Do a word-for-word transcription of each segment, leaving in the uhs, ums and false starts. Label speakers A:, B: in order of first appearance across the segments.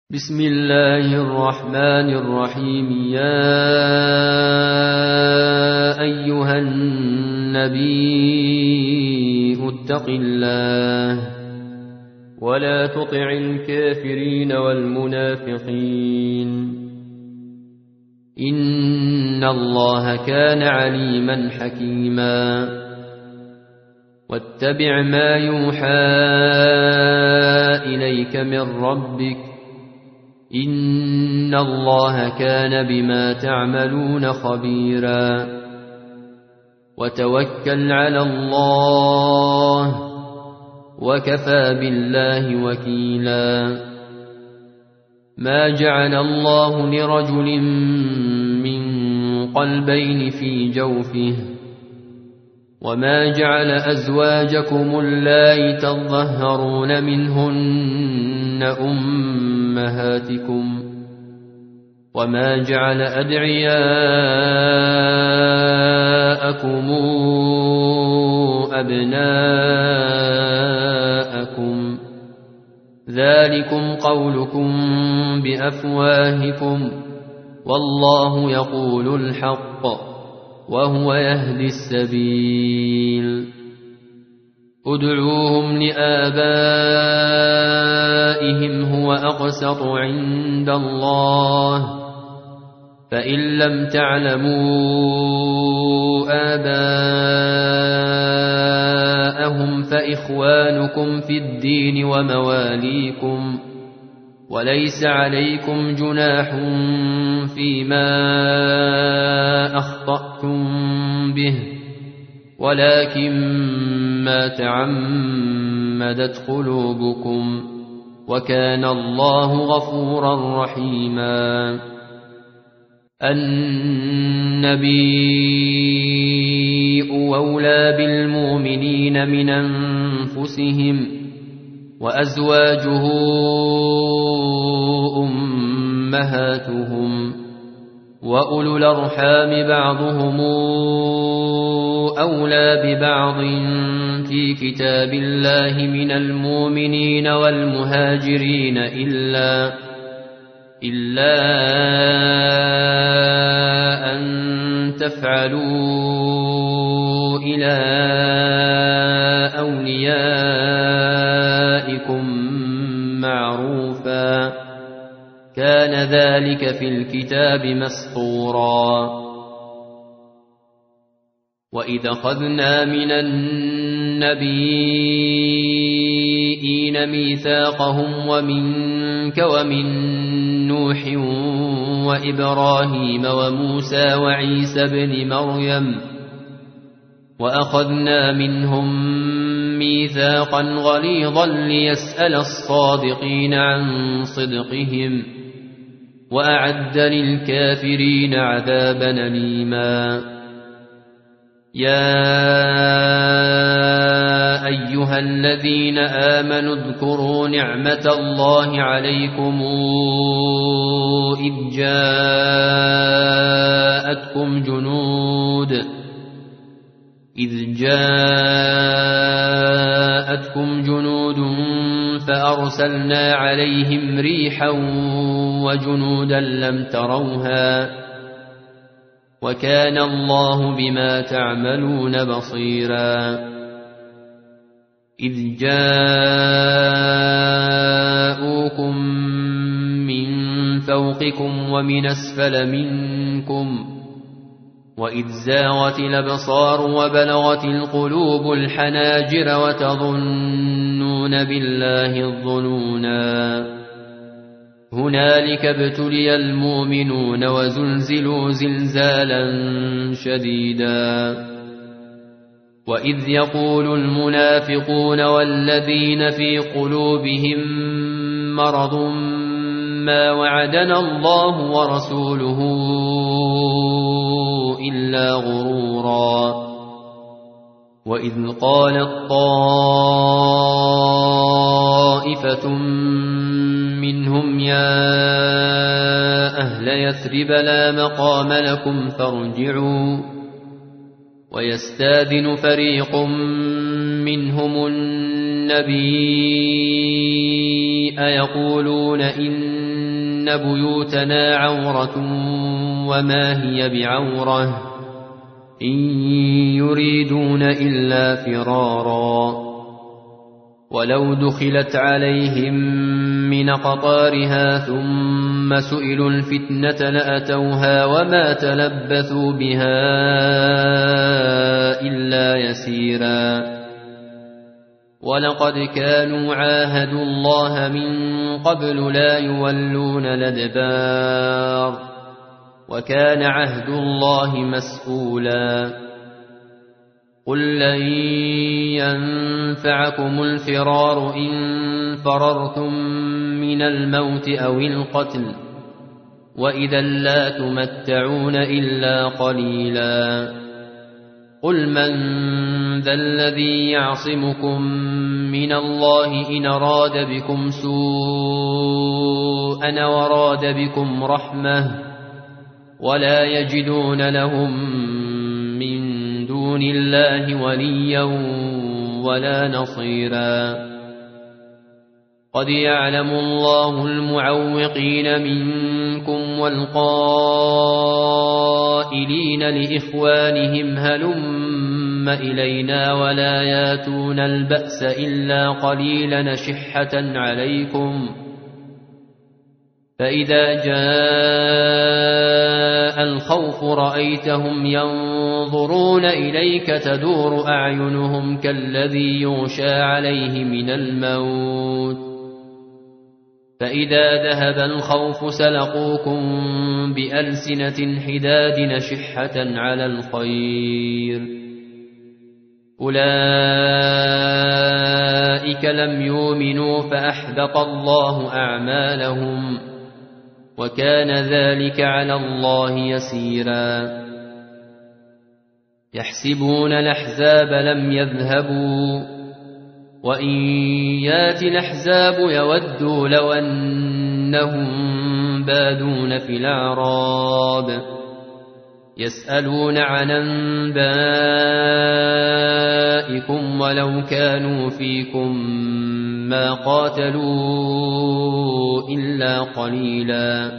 A: بسم الله الرحمن الرحيم. يا أيها النبي اتق الله ولا تطع الكافرين والمنافقين إن الله كان عليما حكيما. واتبع ما يوحى إليك من ربك إن الله كان بما تعملون خبيرا. وتوكل على الله وكفى بالله وكيلا. ما جعل الله لرجل من قلبين في جوفه وما جعل أزواجكم اللائي تظهرون منهن أمهاتكم وما جعل أدعياءكم أبناءكم ذلكم قولكم بأفواهكم والله يقول الحق وهو يهدي السبيل. ادعوهم لآبائهم هو أقسط عند الله فإن لم تعلموا آباءهم فإخوانكم في الدين ومواليكم وليس عليكم جناح فيما أخطأتم به ولكن ما تعمدت قلوبكم وكان الله غفورا رحيما. النبي أولى بالمؤمنين من أنفسهم وأزواجه أمهاتهم وأولو الأرحام بعضهم أولى ببعض في كتاب الله من المؤمنين والمهاجرين إلا إلا أن تفعلوا إلى أوليائكم معروفا كان ذلك في الكتاب مسطورا. وإذ أخذنا من النبيين ميثاقهم ومنك ومن نوح وإبراهيم وموسى وعيسى بن مريم وأخذنا منهم ميثاقا غليظا ليسأل الصادقين عن صدقهم وأعد للكافرين عذابا أليما. يا أيها الذين آمنوا اذكروا نعمة الله عليكم إذ جاءتكم جنود إذ جاءتكم جنود فأرسلنا عليهم ريحا وجنودا لم تروها وكان الله بما تعملون بصيرا. إذ جاءوكم من فوقكم ومن أسفل منكم وإذ زاغت الأبصار وبلغت القلوب الحناجر وتظنون بالله الظنونا هنالك ابتلي المؤمنون وزلزلوا زلزالا شديدا. وإذ يقول المنافقون والذين في قلوبهم مرض ما وعدنا الله ورسوله إلا غرورا. وإذ قالت طائفة منهم يا أهل يثرب لا مقام لكم فارجعوا ويستاذن فريق منهم النبي يقولون إن بيوتنا عورة وما هي بعورة إن يريدون إلا فرارا ولو دخلت عليهم من قطارها ثم سئلوا الفتنة لأتوها وما تلبثوا بها إلا يسيرا ولقد كانوا عاهدوا الله من قبل لا يولون الأدبار وكان عهد الله مسؤولا قل لن ينفعكم الفرار إن فررتم من الموت أو القتل وإذا لا تمتعون إلا قليلا قل من ذا الذي يعصمكم من الله إن أراد بكم سوءا وراد بكم رحمة ولا يجدون لهم من دون الله وليا ولا نصيرا قد يعلم الله المعوقين منكم والقائلين لإخوانهم هلم إلينا ولا ياتون البأس إلا قليلا شحة عليكم فإذا جاء الخوف رأيتهم ينظرون إليك تدور أعينهم كالذي يغشى عليه من الموت فإذا ذهب الخوف سلقوكم بألسنة حداد شحة على الخير أولئك لم يؤمنوا فأحبط الله أعمالهم وكان ذلك على الله يسيرا يحسبون الأحزاب لم يذهبوا وإن يات الأحزاب يودوا لو أنهم بادون في الأعراب يسألون عن أنبائكم ولو كانوا فيكم ما قاتلوا إلا قليلا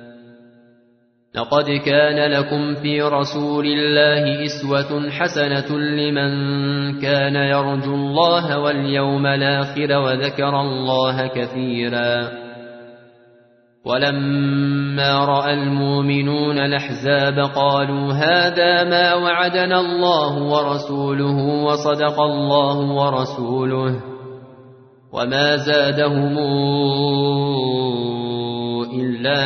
A: لقد كان لكم في رسول الله أسوة حسنة لمن كان يرجو الله واليوم الآخر وذكر الله كثيرا ولما رأى المؤمنون الأحزاب قالوا هذا ما وعدنا الله ورسوله وصدق الله ورسوله وما زادهم إلا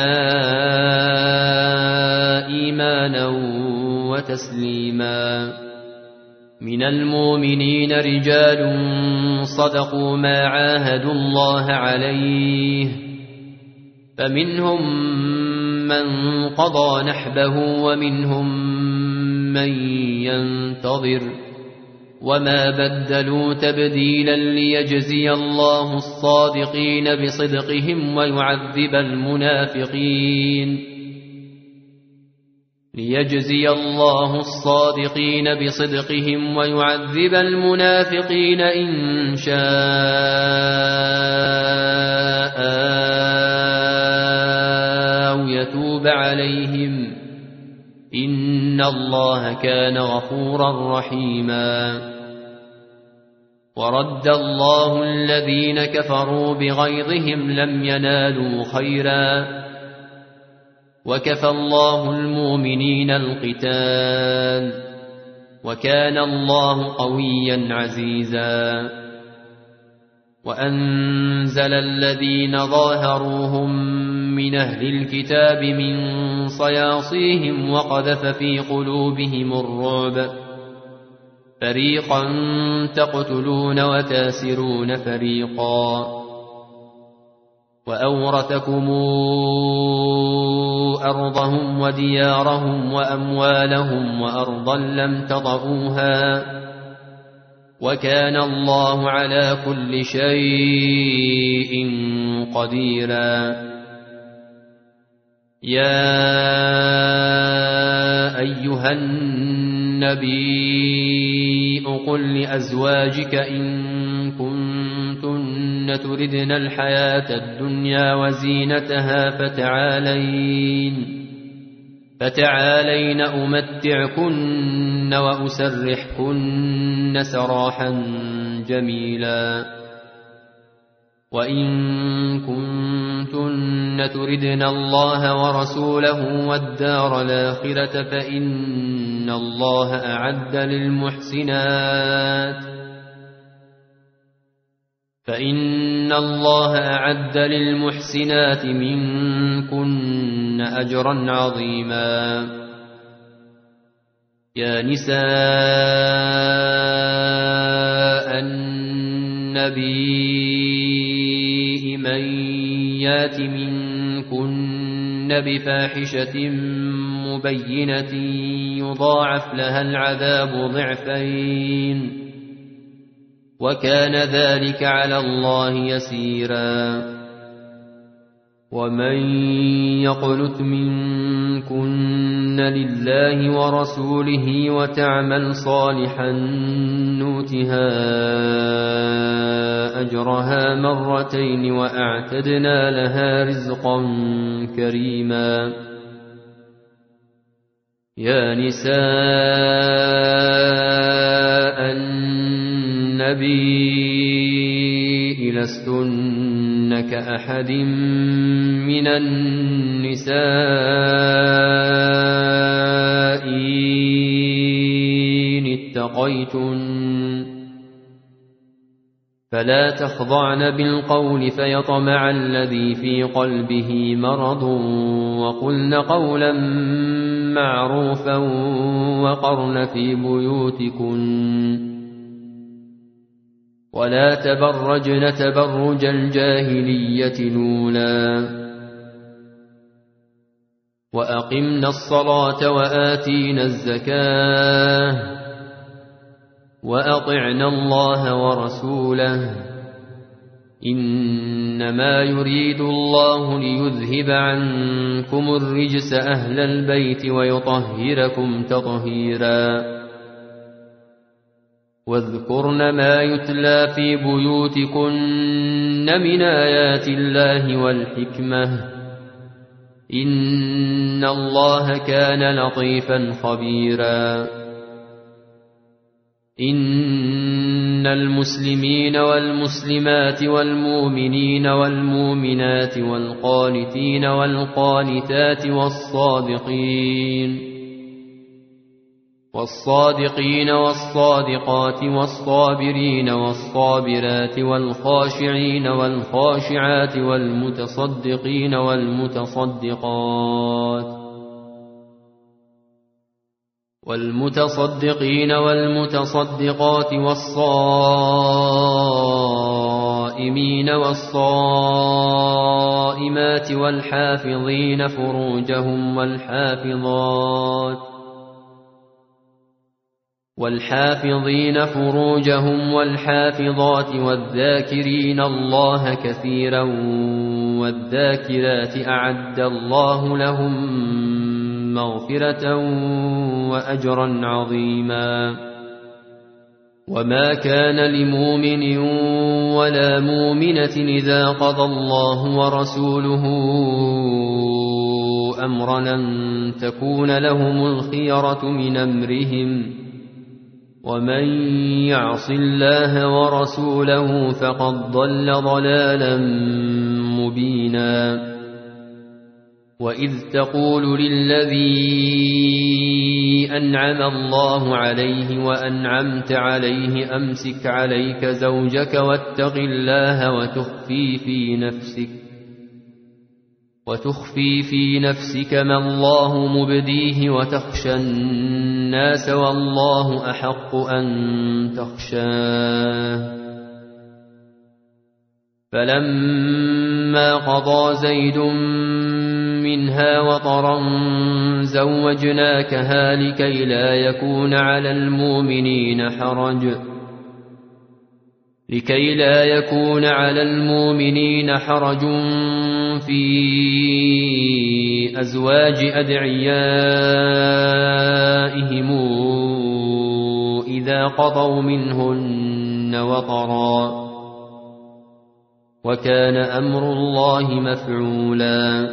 A: إيمانا وتسليما من المؤمنين رجال صدقوا ما عاهدوا الله عليه فمنهم من قضى نحبه ومنهم من ينتظر وما بدلوا تبديلا ليجزي الله الصادقين بصدقهم ويعذب المنافقين ليجزي الله الصادقين بصدقهم ويعذب المنافقين إن شاء أو يتوب عليهم إن الله كان غفورا رحيما ورد الله الذين كفروا بغيظهم لم ينالوا خيرا وكفى الله المؤمنين القتال وكان الله قويا عزيزا وأنزل الذين ظاهروهم من أهل الكتاب من صياصيهم وقذف في قلوبهم الرعب فريقا تقتلون وتاسرون فريقا وأورثكم أرضهم وديارهم وأموالهم وأرضا لم تطئوها وكان الله على كل شيء قديرا يا أيها الناس النبي قل لأزواجك إن كنتن تردن الحياة الدنيا وزينتها فتعالين فتعالين أمتعكن وأسرحكن سراحا جميلا وإن كنتن تردن الله ورسوله والدار الآخرة فإن الله أعد للمحسنات فإن الله أعد للمحسنات منكن أجرا عظيما يا نساء النبي من يات منكن بفاحشة مبينة يضاعف لها العذاب ضعفين وكان ذلك على الله يسيرا ومن يقنت منكن لله ورسوله وتعمل صالحا نؤتها أجرها مرتين وأعتدنا لها رزقا كريما يا نساء النبي لستن كأحد من النساء إن اتقيتن فلا تخضعن بالقول فيطمع الذي في قلبه مرض وقلن قولا معروفا وقرن في بيوتكن ولا تبرجن تبرج الجاهلية الأولى وأقمنا الصلاة وآتينا الزكاة وأطعنا الله ورسوله إنما يريد الله ليذهب عنكم الرجس أهل البيت ويطهركم تطهيرا واذكرن ما يتلى في بيوتكن من آيات الله والحكمة إن الله كان لطيفا خبيرا إن المسلمين والمسلمات والمؤمنين والمؤمنات والقانتين والقانتات والصادقين والصادقين والصادقات والصابرين والصابرات والخاشعين والخاشعات والمتصدقين والمتصدقات والمتصدقين والمتصدقات والصائمين والصائمات والحافظين فروجهم والحافظات والحافظين فروجهم والحافظات والذاكرين الله كثيرا والذاكرات أعد الله لهم مغفرة وأجرا عظيما وما كان لمؤمن ولا مؤمنة إذا قضى الله ورسوله أمرا أن تكون لهم الخيرة من أمرهم ومن يعص الله ورسوله فقد ضل ضلالا مبينا وإذ تقول للذي أنعم الله عليه وأنعمت عليه أمسك عليك زوجك واتق الله وتخفي في نفسك وتخفي في نفسك ما الله مبديه وتخشى الناس والله أحق أن تخشاه فلما قضى زيد منها وطرا زوجناكها لكي لا يكون على المؤمنين حرج لكي لا يكون على المؤمنين حرج في أزواج أدعيائهم إذا قضوا منهن وطرا وكان أمر الله مفعولا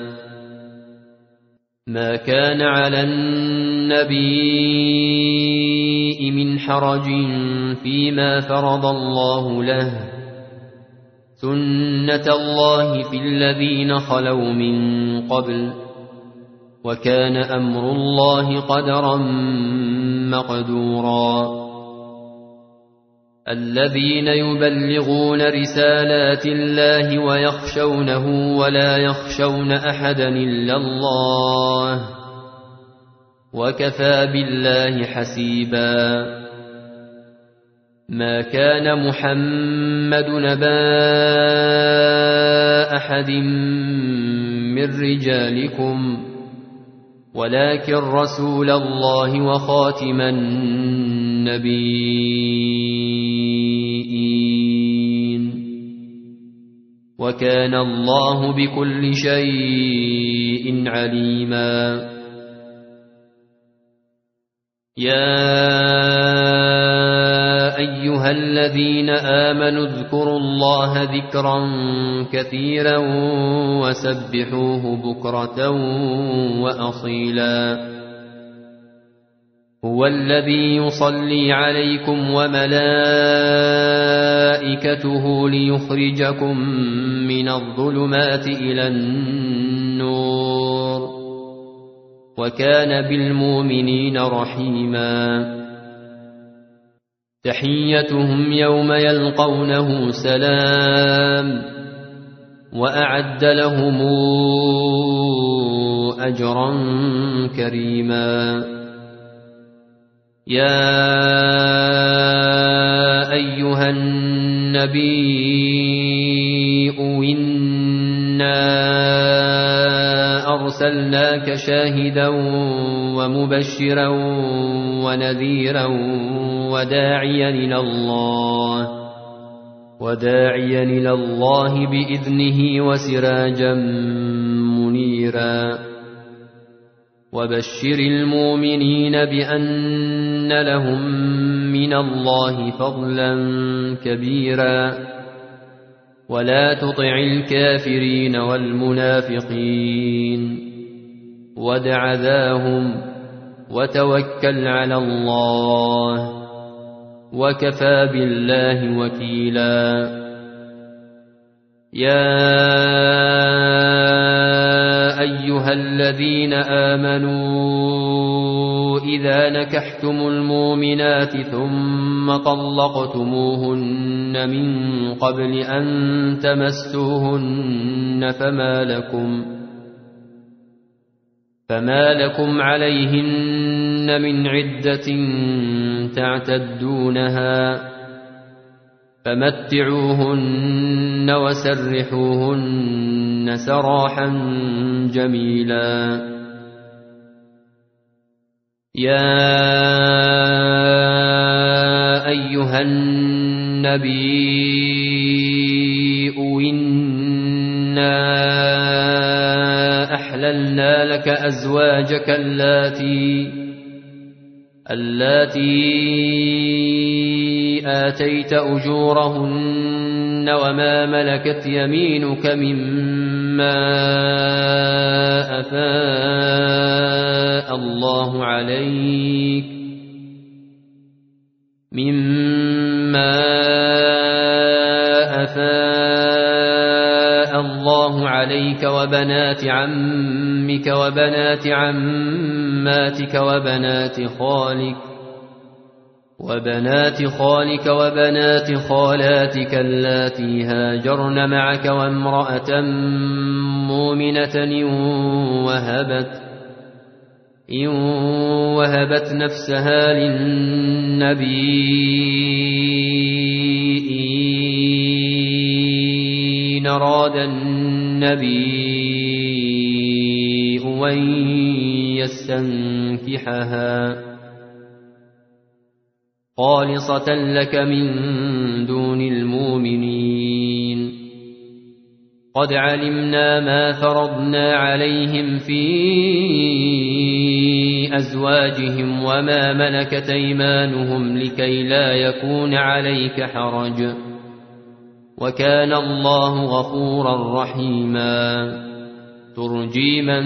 A: ما كان على النبي من حرج فيما فرض الله له سنة الله في الذين خلوا من قبل وكان أمر الله قدرا مقدورا الذين يبلغون رسالات الله ويخشونه ولا يخشون أحدا إلا الله وكفى بالله حسيبا ما كان محمد نبا أحد من رجالكم ولكن رسول الله وخاتم النبيين وكان الله بكل شيء عليما يا أيها الذين آمنوا اذكروا الله ذكرا كثيرا وسبحوه بكرة وأصيلا هو الذي يصلي عليكم وملائكته ليخرجكم من الظلمات إلى النور وكان بالمؤمنين رحيما تحيتهم يوم يلقونه سلام وأعد لهم أجرا كريما يا أيها النبي إنا أرسلناك شاهدا ومبشرا ونذيرا وداعيا إلى الله وداعيا إلى الله بإذنه وسراجا منيرا وبشر المؤمنين بأن لهم من الله فضلا كبيرا ولا تطع الكافرين والمنافقين ودع ذاهم وتوكل على الله وكفى بالله وكيلا يا أيها الذين آمنوا إذا نكحتم المؤمنات ثم طلقتموهن من قبل أن تمسوهن فما لكم فما لكم عليهن من عدة تعتدونها فمتعوهن وسرحوهن سراحا جميلا يا أيها النبي إنا أحللنا لك أزواجك اللاتي اللاتي آتيت أجورهن وما ملكت يمينك مما أفاء الله عليك مما أفاء الله عليك وبنات عمك وبنات عماتك وبنات خالك وبنات خالك وبنات خالاتك اللاتي هاجرن معك وامرأة مؤمنة إن وهبت إن وهبت نفسها للنبي إن أراد النبي أن يستنكحها خالصة لك من دون المؤمنين قد علمنا ما فرضنا عليهم في أزواجهم وما ملكت أيمانهم لكي لا يكون عليك حرج، وكان الله غفورا رحيما. ترجي من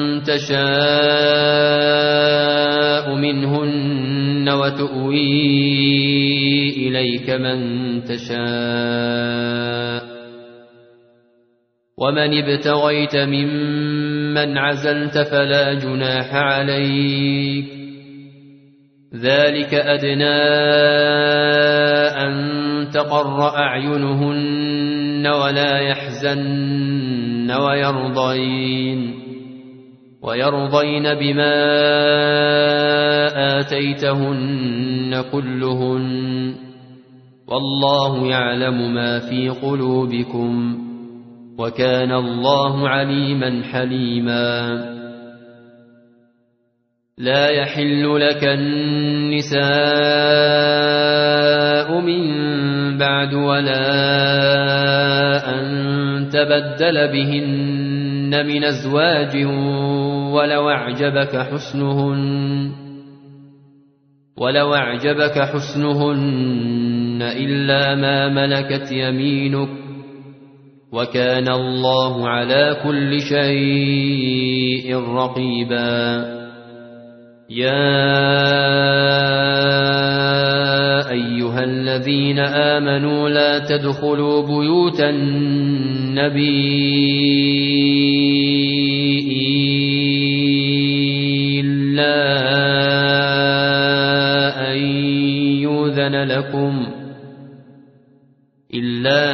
A: تشاء منهن وتؤوي إليك من تشاء، ومن ابتغيت ممن عزلت فلا جناح عليك، ذلك أدنى أن تقر أعينهن ولا يحزن ويرضين ويرضين بما آتيتهن كلهن، والله يعلم ما في قلوبكم، وكان الله عليما حليما. لا يحل لك النساء من بعد ولا أن تبدل بهن من أزواج ولو أعجبك حسنهن ولو أعجبك حسنهن إلا ما ملكت يمينك، وكان الله على كل شيء رقيبا. يا أيها الذين آمنوا لا تدخلوا بيوت النبي إلا أن يؤذن لكم إلا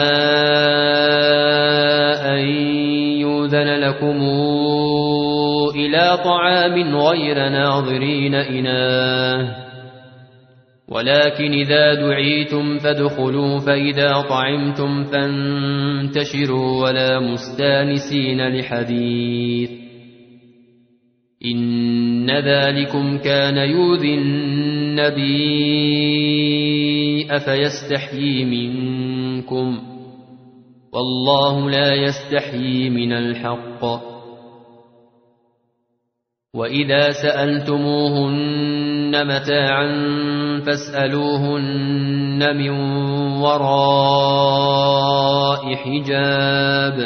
A: أن يؤذن لكم إلى طعام غير ناظرين إناه، ولكن إذا دعيتم فادخلوا، فإذا طعمتم فانتشروا ولا مستانسين لحديث، إن ذلكم كان يؤذي النبي أفيستحيي منكم، والله لا يستحيي من الحق. وإذا سألتموهن متاعا فاسألوهن من وراء حجاب،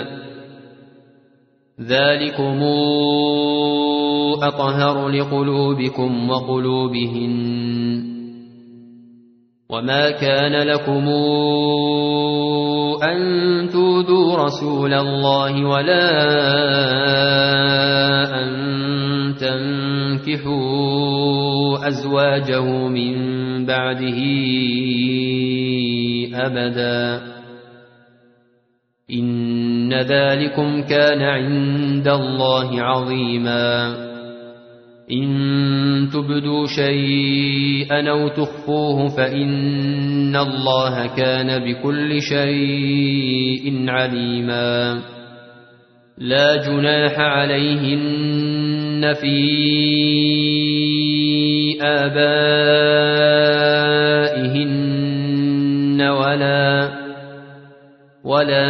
A: ذلكم أطهر لقلوبكم وقلوبهن. وما كان لكم أن تؤذوا رسول الله ولا أن تنكحوا أزواجه من بعده أبدا، إن ذلكم كان عند الله عظيما. إن تبدوا شيئا أو تخفوه فإن الله كان بكل شيء عليما. لا جناح عليهن في آبائهن ولا ولا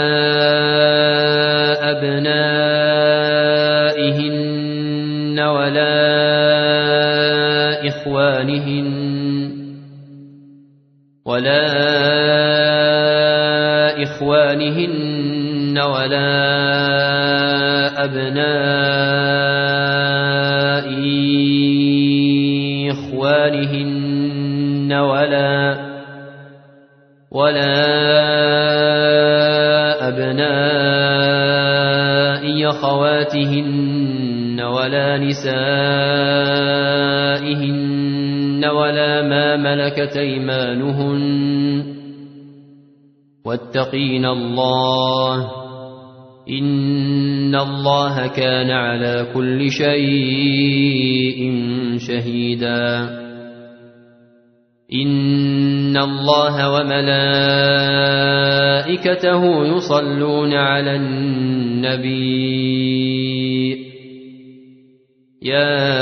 A: أبنائهن ولا إخوانهن ولا إخوانهن ولا أبناء إخوانهن ولا ولا أبناء أخواتهن ولا نسائهن ولا ما ملكت أيمانهن، واتقين الله إن الله كان على كل شيء شهيدا. إن الله وملائكته يصلون على النبي، يا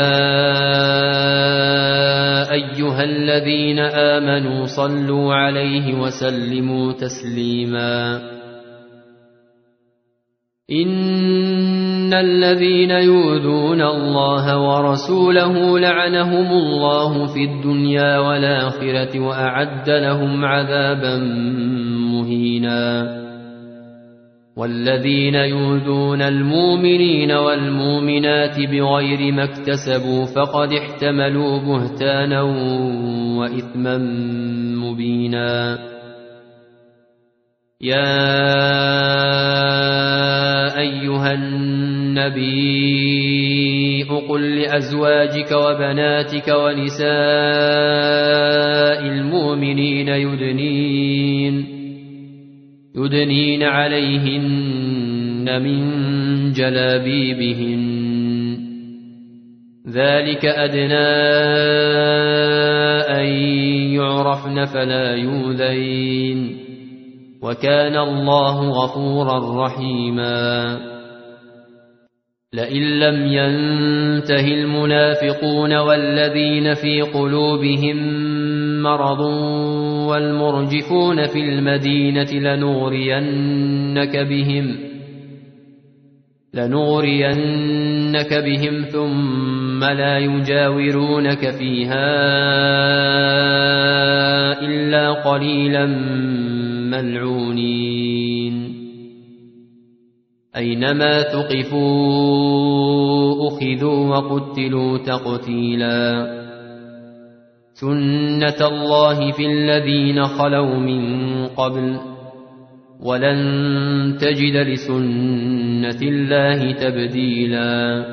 A: أيها الذين آمنوا صلوا عليه وسلموا تسليما. إن الذين يؤذون الله ورسوله لعنهم الله في الدنيا والآخرة وأعد لهم عذابا مهينا والذين يؤذون المؤمنين والمؤمنات بغير ما اكتسبوا فقد احتملوا بهتانا وإثما مبينا يا أيها النبي قل لأزواجك وبناتك ونساء المؤمنين يدنين يدنين عليهن من جلابيبهن ذلك أدنى أن يعرفن فلا يؤذين وكان الله غفورا رحيما لئن لم ينته المنافقون والذين في قلوبهم مرض والمرجفون في المدينة لنغرينك بهم لنغرينك بهم ثم لا يجاورونك فيها إلا قليلا ملعونين أينما ثقفوا أخذوا وقتلوا تقتيلا سنة الله في الذين خلوا من قبل ولن تجد لسنة الله تبديلا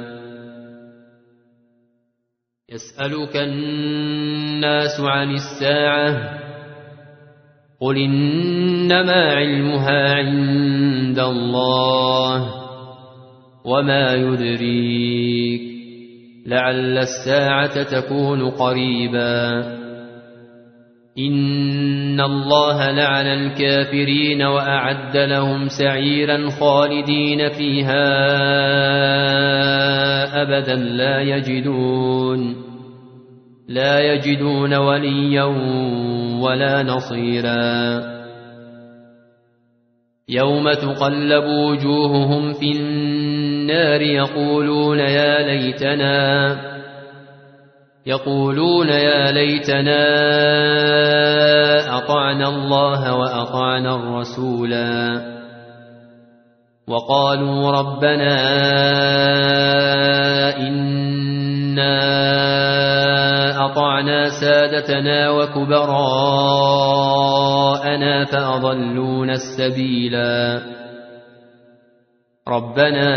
A: يسألك الناس عن الساعة قل إنما علمها عند الله وما يدريك لعل الساعة تكون قريبا إن الله لعن الكافرين وأعد لهم سعيرا خالدين فيها أبدا لا يجدون لا يجدون وليا ولا نصيرا يوم تقلب وجوههم في النار يقولون يا ليتنا يقولون يا ليتنا أطعنا الله وأطعنا الرسولا وقالوا ربنا إنا أطعنا سادتنا وكبراءنا فأضلونا السبيلا ربنا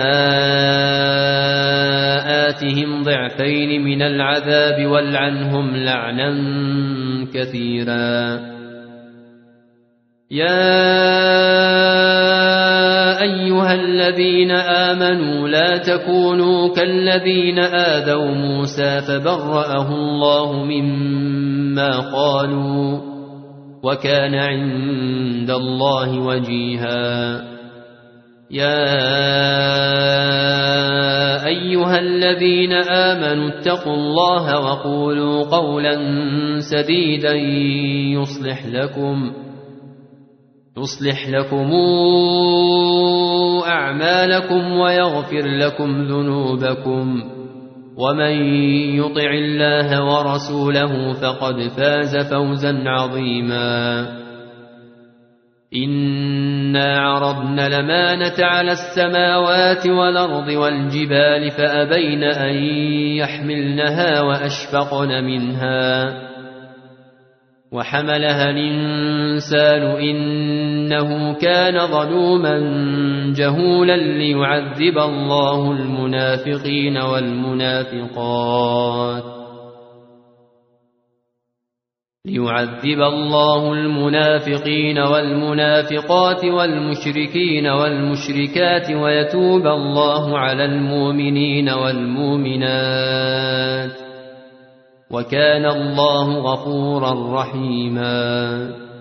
A: آتهم ضعفين من العذاب والعنهم لعنا كثيرا يا أيها الذين آمنوا لا تكونوا كالذين آذوا موسى فبرأه الله مما قالوا وكان عند الله وجيها يا أيها الذين آمنوا اتقوا الله وقولوا قولا سديدا يصلح لكم يصلح لكم أعمالكم ويغفر لكم ذنوبكم ومن يطع الله ورسوله فقد فاز فوزا عظيما إنا عرضنا الأمانة على السماوات والأرض والجبال فأبين أن يحملنها وأشفقن منها وحملها الإنسان إنه كان ظلوما جهولا ليعذب الله المنافقين والمنافقات ليعذب الله المنافقين والمنافقات والمشركين والمشركات ويتوب الله على المؤمنين والمؤمنات وكان الله غفورا رحيما